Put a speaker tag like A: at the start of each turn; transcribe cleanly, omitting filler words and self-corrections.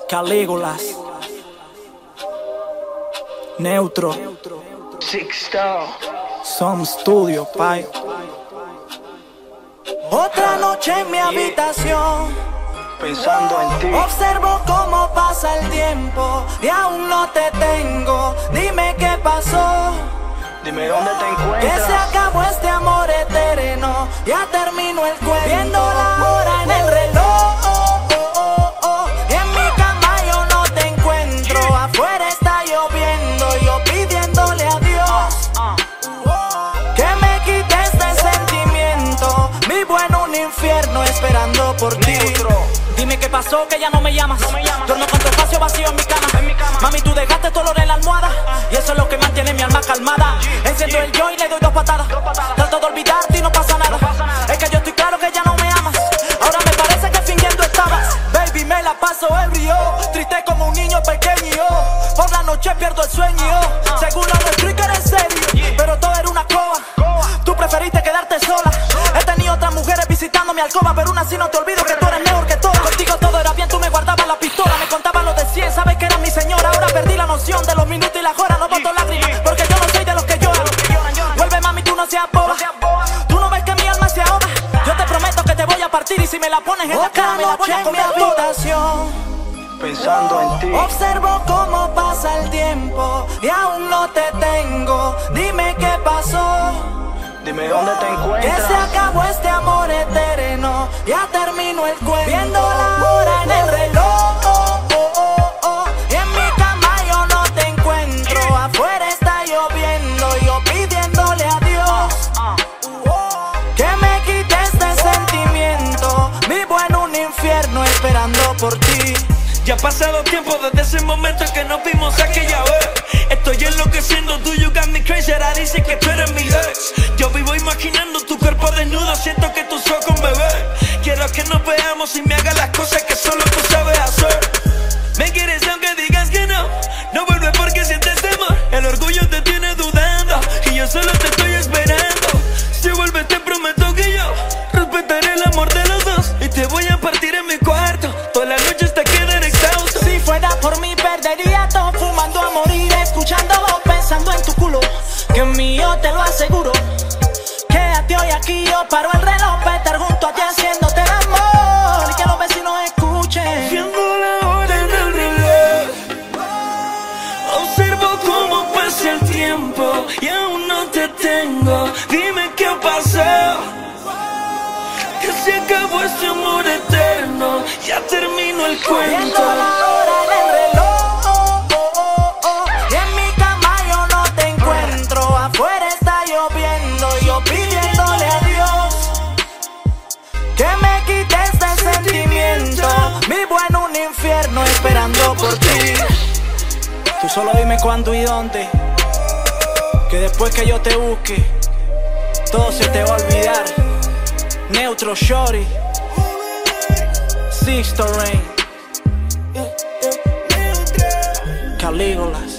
A: Calígulas, Neutro, Som Studio, pai.
B: Otra noche en mi habitación,
A: Pensando en ti.
B: observo cómo pasa el tiempo y aún no te tengo. Dime qué pasó,
A: Dime dónde te
B: que
A: encuentras.
B: se acabó este amor eterno. Ya terminó el cuento, viendo la hora en el reloj. Y en mi cama yo no te encuentro. Afuera está lloviendo, yo pidiéndole a Dios que me quite este sentimiento. Vivo en un infierno esperando por ti.
A: Dime qué pasó, que ya no me llamas. Duermo con tu espacio vacío en mi cama. Mami, tú dejaste tu olor en la almohada y eso es lo que mantiene mi alma calmada. Enciendo el yo y le doy dos patadas. Trato de olvidarte y no pasa nada. Es que yo estoy claro que ya no me amas. Ahora me parece que fingiendo estabas.
B: Baby, me la paso ebrio, triste como un niño pequeño. Por la noche pierdo el sueño. Según lo nuestro y que eres serio, pero todo era una coba. Tú preferiste quedarte sola. He tenido otras mujeres visitando mi alcoba, pero una así no te olvido que tú eres mejor que todas. Contigo todo era bien, tú me guardabas la pistola, me contabas los de 100, sabes que eras mi señora. Ahora perdí la noción de los minutos y las horas. No boto lágrimas, porque yo no soy de los que lloran. Vuelve, mami, tú no seas boba. Tú no ves que mi alma se ahoga. Yo te prometo que te voy a partir y si me la pones en la cara me la voy a comer toda.
A: Pensando en ti.
B: Observo cómo pasa el tiempo y aún no te tengo. Dime qué pasó,
A: Dime dónde te
B: que se
A: encuentras.
B: acabó este amor eterno. Ya terminó el cuento, viendo la hora en el reloj. Y en mi cama yo no te encuentro. Afuera está lloviendo, yo pidiéndole a Dios que me quite este sentimiento. Vivo en un infierno esperando por ti.
C: Ya ha pasado tiempo desde ese momento que nos vimos aquella vez. Estoy enloqueciendo, tú you got me crazy. Ahora dice que tú eres mi ex. Yo vivo imaginando tu cuerpo desnudo, siento que tú sos con bebé. Quiero que nos veamos y me hagas las cosas que solo tú sabes hacer. Me quieres aunque digas que no. No vuelve porque sientes temor. El orgullo te tiene dudando y yo solo te estoy esperando. Si vuelves te prometo que yo respetaré el amor de los dos y te voy a partir en mi cuarto. Todas las noches te quedaré exhausto.
B: Si fuera por mí perdería todo, fumando a morir, escuchando vos, pensando en tu culo. Que mío te lo aseguro. Quédate hoy aquí, yo paro el reloj para estar junto a ti haciéndote el amor y que los vecinos escuchen.
C: Viendo la hora en el reloj, observo cómo pasa el tiempo y aún no te tengo. Dime qué pasó, que se acabó este amor eterno. Ya terminó el
B: Viendo
C: cuento.
B: la hora en el reloj, y en mi cama yo no te encuentro. Afuera está lloviendo, yo pidiéndole a Dios que me quite este sentimiento. Vivo en un infierno esperando por ti.
A: Tú solo dime cuándo y dónde, que después que yo te busque, todo se te va a olvidar. Neutro, Shorty, Sixto Rain, Calígulas.